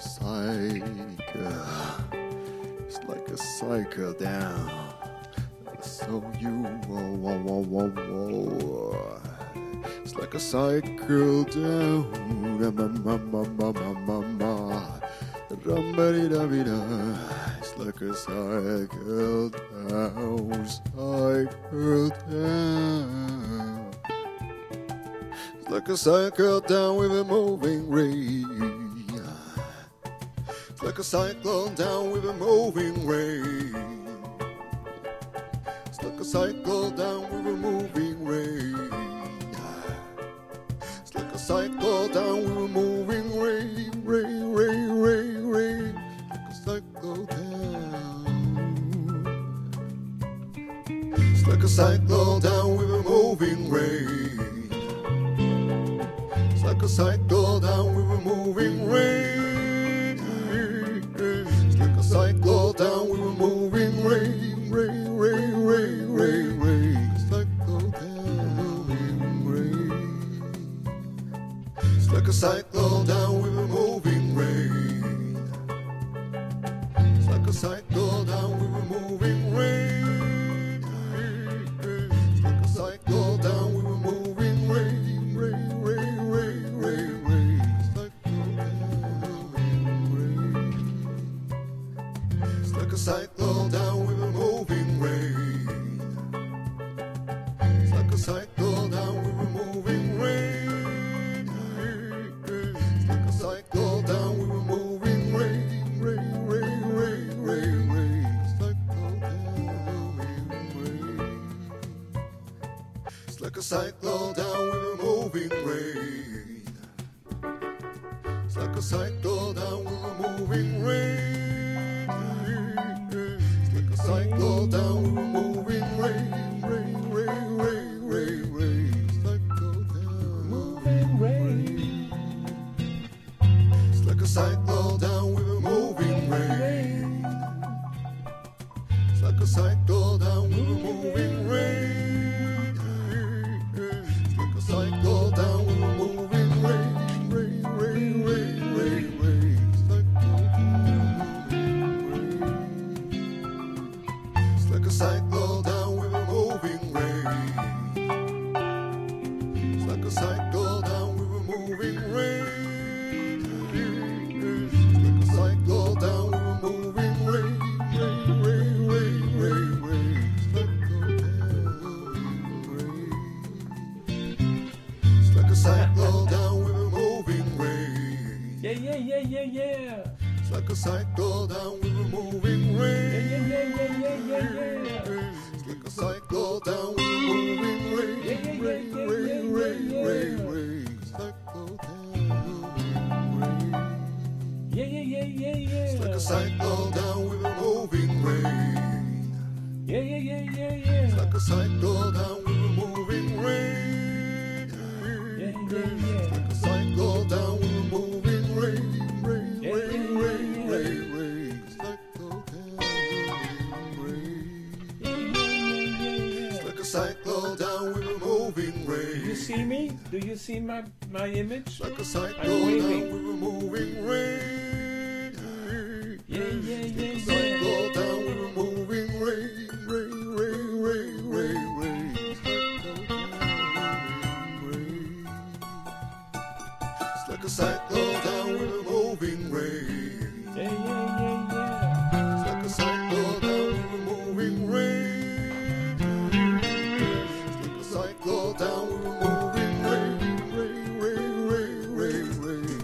cycle. It's like a cycle down. So you, it's like a cycle down. It's like a cycle down, cycle down. It's like a cycle down with a moving ray. It's like a cyclone down with a moving rain. It's like a cyclone down with a moving rain. It's like a cyclone down with a moving rain, rain, rain, rain, rain. Like a cyclone down. It's like a cyclone down with a moving rain. It's like a cyclone down with a moving rain. Cycle down with a moving rain, rain, rain, rain, rain, rain. Cycle down, moving rain. It's like a cycle down with a moving rain. It's like a cycle down with a moving rain. It's like a cycle down with a moving rain, rain, rain, rain, rain, rain. It's like a cycle down with a moving rain. It's like a cycle down with a moving rain. It's like a cycle down with a moving rain, rain, rain, rain, rain, rain. Cycle down, moving rain. It's like a cycle down with a moving rain. It's like a cycle down with a moving rain. Cycle down with a moving rain, rain, rain, rain, rain, rain. Cycle down, moving rain. It's like a cycle down with a moving rain. It's like a cycle down with a moving rain. It's like a cycle down with a moving rain, rain, rain, rain, rain, rain. Cycle down with a moving rain. It's like a cycle down with a moving rain. It's like a cycle down with a moving rain, rain, rain, rain, rain, rain. Cycle down, moving rain. It's like a cycle down with a moving rain. Yeah, yeah, yeah, yeah, yeah. It's like a cycle down with a moving rain. Yeah, yeah, yeah, yeah, yeah, yeah, yeah. It's like a cycle down with a moving rain, rain, rain, rain, rain, rain. Cycle down, moving rain. Yeah, yeah, yeah, yeah, yeah. It's like a cycle down with a moving rain. Yeah, yeah, yeah, yeah, yeah. It's like a cycle down with a moving rain. Yeah, yeah, yeah. It's like a cycle down with a moving rain, rain, Yeah, rain, yeah, rain, yeah, rain, yeah. rain. Cycle down, moving rain. Yeah, yeah, yeah, yeah, yeah. Like a cycle down with a moving rain. Do you see me? Do you see my image? Like a cycle I'm down waving. with a moving rain. Yeah, yeah, yeah, Cycle yeah. down with a moving rain, rain, rain, rain, rain, rain. It's like a cycle down with a moving rain. Yeah, yeah, yeah, yeah. It's like a cycle down with a moving rain. It's like a cycle down with a moving rain, rain, rain, rain, rain, rain.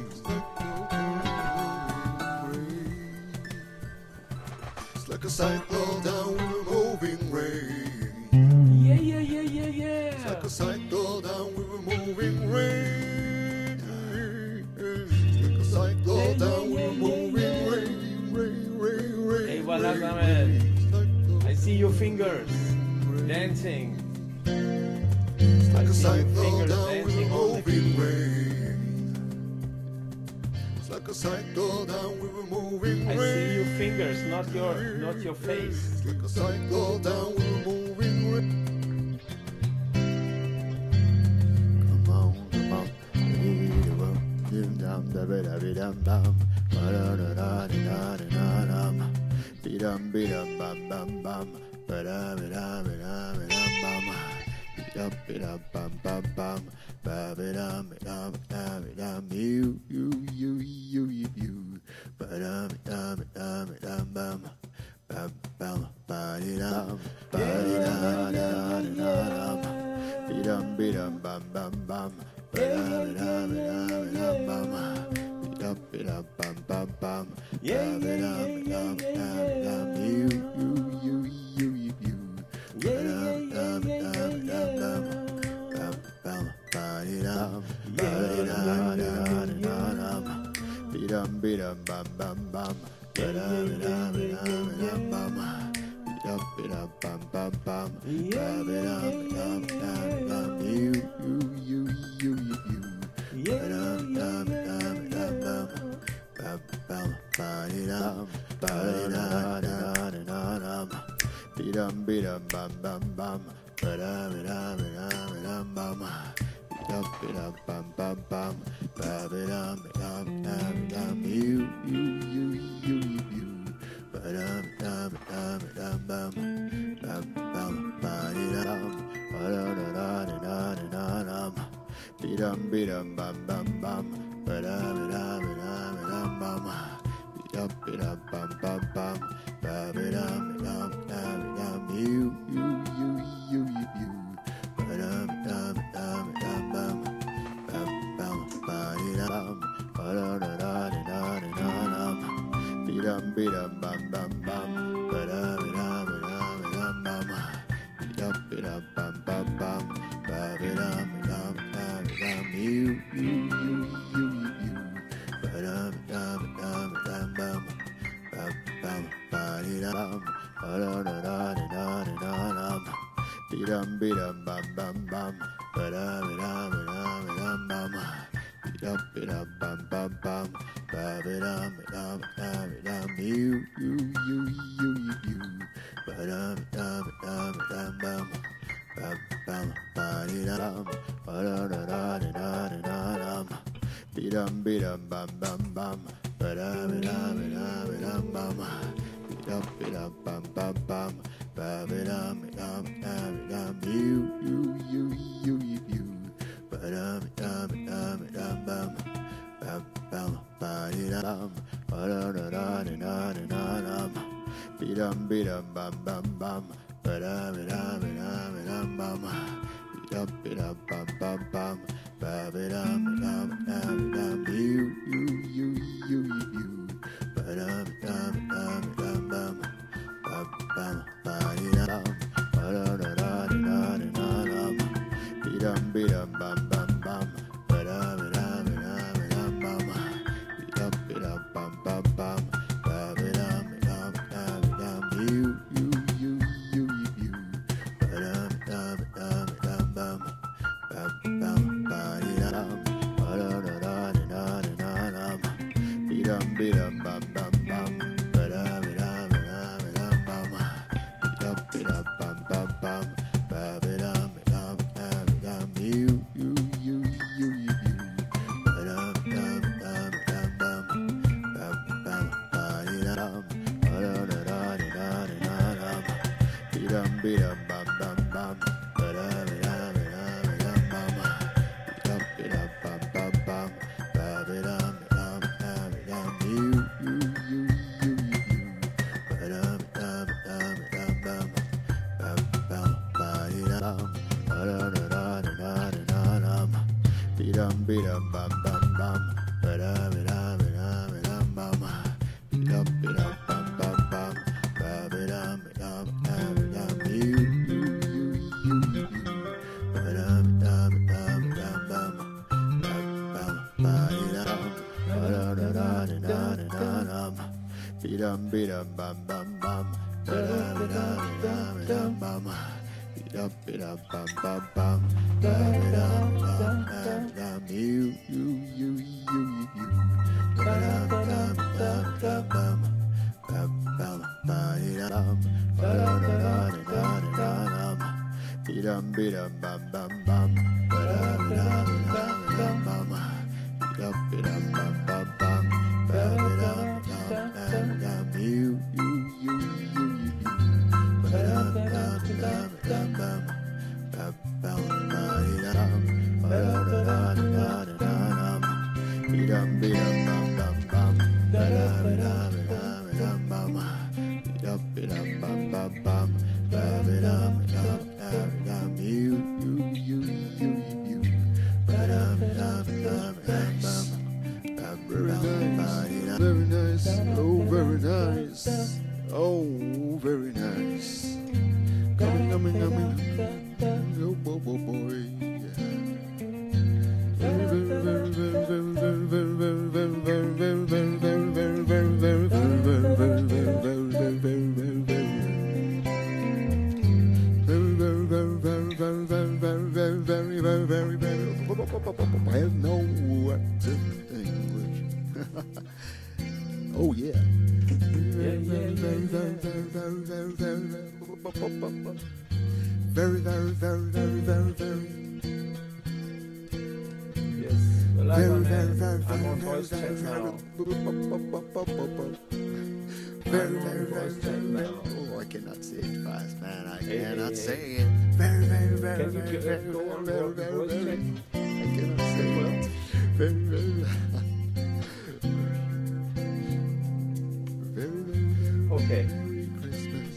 It's like a cycle down with a moving rain. Yeah, yeah, yeah, yeah, yeah. It's like a cycle down with a moving rain. It's like a cycle down with a moving rain, rain, rain, rain. Hey, voilà, man. I see your fingers dancing. It's like I a see your cycle fingers down with a dancing on the moving key. rain. It's like a cycle down with a moving I rain. see your fingers, not your face. It's like a cycle down with a moving rain. Come on, come on. Bidam bidam bam bam bam. Bidam bidam bidam bidam bam. Bidam bam bam bam. Bidam bidam bidam bidam. You. Bidam bidam bidam bidam bam. Bam bam bidam bidam bidam. Bidam bidam bam bam bam. Bidam bidam bidam bidam bam. Bidam bam bam bam. Bidam bidam bidam. You. Bidam bidam bidam. Bam bam bidam bidam. Bidam bidam bam bam bam. Bidam bidam bidam bam. Bidam bidam bam bam bam. Bidam bidam bidam. You. Bidam bidam bidam bam. Bam bam bidam bidam. Bidam bidam bam bam bam. Bidam bidam bidam bam. Bidam bidam bam bam bam. Bidam bidam bidam. You. Bidam bidam bidam bam. Bam bam bidam. Bidam bidam bam bam bam. Bidam bidam bidam bam. Bidam bidam bam bam bam. Bidam bidam bidam. You. Bidam bidam bidam bam. Bam bam bidam. Bidam bidam bam bam bam. Bidam bidam bidam bam. Bidam bidam bam bam bam. Bidam bidam bidam. You. Bidam bidam bidam bam. Bam bam bidam. Bidam bidam bam bam bam. Bidam bidam bidam bam. Bidam bidam bam bam bam. Bidam bidam bidam. You. Bidam bidam bidam bam. Bam bam bidam. Bidam bidam bam bam bam. Bidam bidam bidam bam. Bidam bidam bam bam bam. Bidam bidam bidam. You. Bidam bidam bidam bam. Bam bam bidam. Bidam bidam bam bam bam. Bidam bidam bidam bam. Bidam bidam bam bam bam. Bidam bidam bidam. You. Bidam bidam bidam bam. Bam bam bidam. Bidam bidam bam bam bam. Bidam bidam bidam bam. Bidam bidam bam bam bam. Bidam bidam bidam. You. Bidam bidam bidam bam. Bam bam bidam. Bidam bidam bam bam bam. Bidam bidam bidam bam. Bidam bidam bam bam bam. Bidam bidam bidam. You. Bidam bidam bidam bam. Bam bam bidam. Bidam bidam bam bam bam. Bidam bidam bidam bam. Bidam bidam bam bam bam. Bidam bidam bidam. You. Bidam bidam bidam bam. Bam bam bidam. Bidam bidam bam bam bam. Bidam bidam bidam bam. Bidam bidam bam bam bam. Bidam bidam bidam. You. Bidam bidam bidam bam. Bam bam bidam. Bidam bidam bam bam bam. Bidam bidam bidam bam. Bidam bidam bam bam bam. Bidam bidam bidam. You. Bidam bidam bidam bam. Bam bam bidam. Bidam bidam bam bam bam. Bidam bidam bidam bam. Bidam bidam bam bam bam. Bidam Oh, very nice. Coming. Oh, boy. Yeah. I have no words in English. Oh yeah. Very. Yes. Well, I'm on voice chat now. Very. Voice chat now. Oh, I cannot say it fast, man. I Hey, cannot hey. say it. Very. Can you go on voice chat? I cannot say it. Very. Okay. Merry Christmas.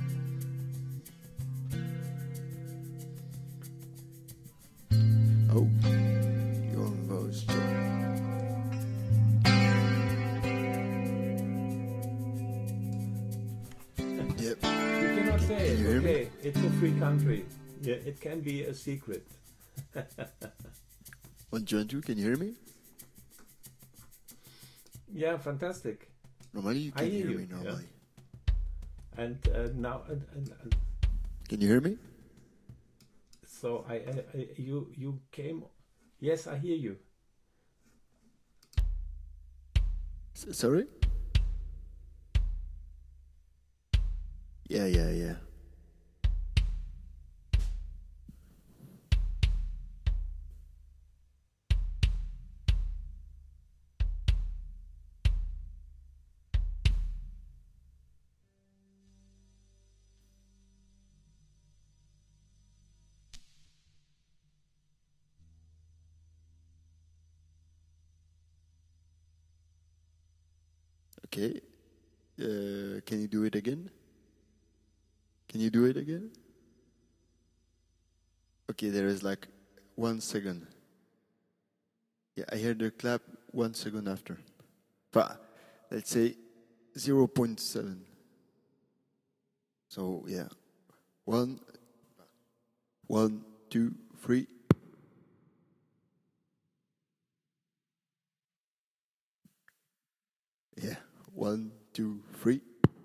Oh, you're on voice chat. Yep. You cannot say Can it. you hear me? Okay. It's a free country. Yeah, it can be a secret. 1, 2, 2, can you hear me? Yeah, fantastic. Normally you I can hear hear you, me normally. And now, Can you hear me? so you came. Yes, I hear you. Sorry? Yeah. Okay. Can you do it again? Can you do it again? Okay, there is like 1 second. Yeah, I heard the clap 1 second after. But let's say 0.7. So yeah. 1, 2, 3. Yeah. 1, 2, 3.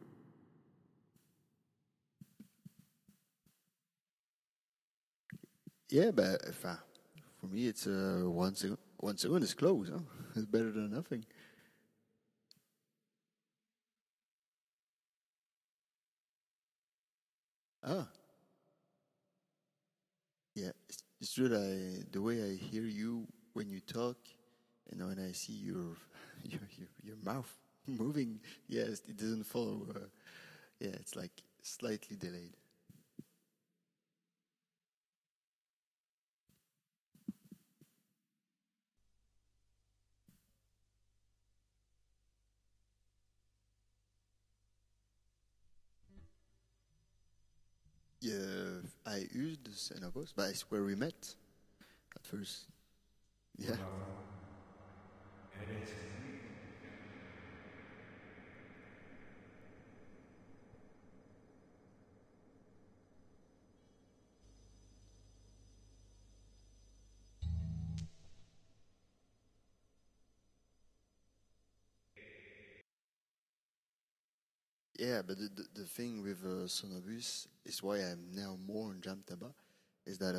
Yeah, but for me it's 1 second. 1 second is close, huh? It's better than nothing. Ah, yeah. It's true that the way I hear you when you talk, and when I see your your mouth moving, yes, it doesn't follow. Yeah, it's like slightly delayed. Yeah, I used the Xenobos, but it's where we met at first. Yeah. Yeah, but the thing with Sonobus is why I'm now more on Jamtaba, is that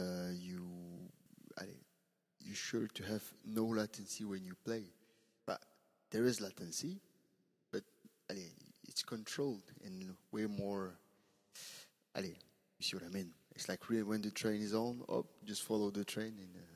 you sure to have no latency when you play, but there is latency, but allez, it's controlled and way more. Allez, you see what I mean? It's like really when the train is on, just follow the train and